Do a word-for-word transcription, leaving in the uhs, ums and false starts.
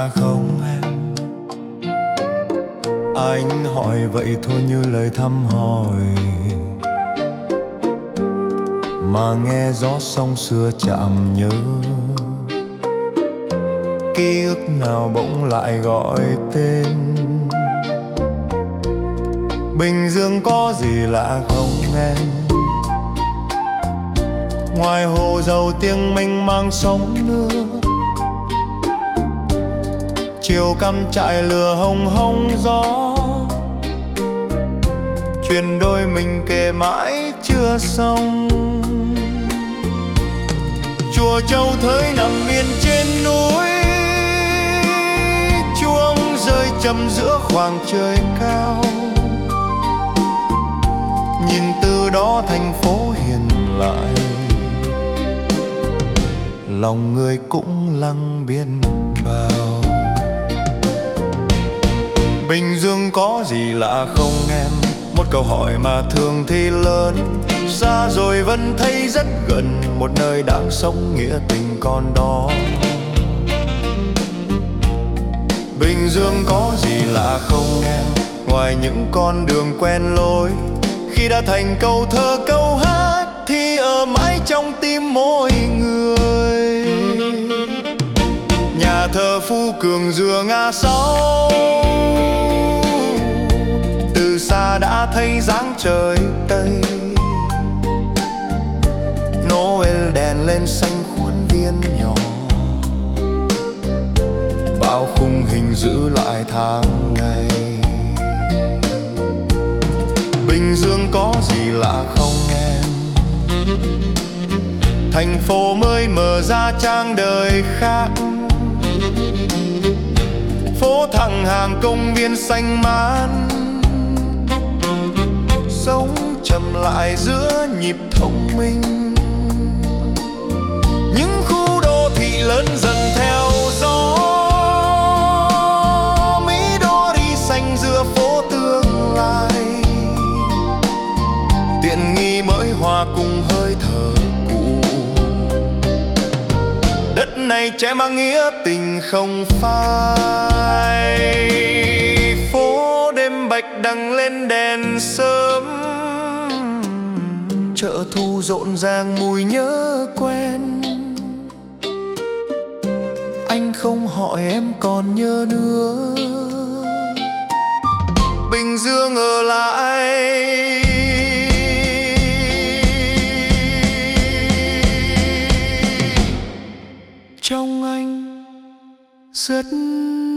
lạ không em? Anh hỏi vậy thôi như lời thăm hỏi, mà nghe gió sông xưa chạm nhớ. Ký ức nào bỗng lại gọi tên. Bình Dương có gì lạ không em? Ngoài hồ dầu tiếng mênh mang sóng nước, chiều cắm trại lửa hồng hồng gió, chuyện đôi mình kể mãi chưa xong. Chùa Châu Thới nằm yên trên núi, chuông rơi trầm giữa khoảng trời cao. Nhìn từ đó thành phố hiền lại, lòng người cũng lặng biên bào. Bình Dương có gì lạ không em? Một câu hỏi mà thường thì lớn, xa rồi vẫn thấy rất gần, một nơi đáng sống nghĩa tình còn đó. Bình Dương có gì lạ không em? Ngoài những con đường quen lối, khi đã thành câu thơ câu hát thì ở mãi trong tim mỗi người. Nhà thờ Phú Cường dừa ngã sáu, từ xa đã thấy dáng trời Tây. Noel đèn lên xanh khuôn viên nhỏ, bao khung hình giữ lại tháng ngày. Bình Dương có gì lạ không em? Thành phố mới mở ra trang đời khác, phố thẳng hàng công viên xanh mát, sống chậm lại giữa nhịp thông minh. Những khu đô thị lớn dần theo gió, Mỹ đô đi xanh giữa phố tương lai. Tiện nghi mới hòa cùng hơi thở cũ, đất này trẻ mang nghĩa tình không phai. Phố đêm bạch đằng lên đèn sớm, chợ thu rộn ràng mùi nhớ quen. Anh không hỏi em còn nhớ nữa, Bình Dương ở lại. Trong anh rất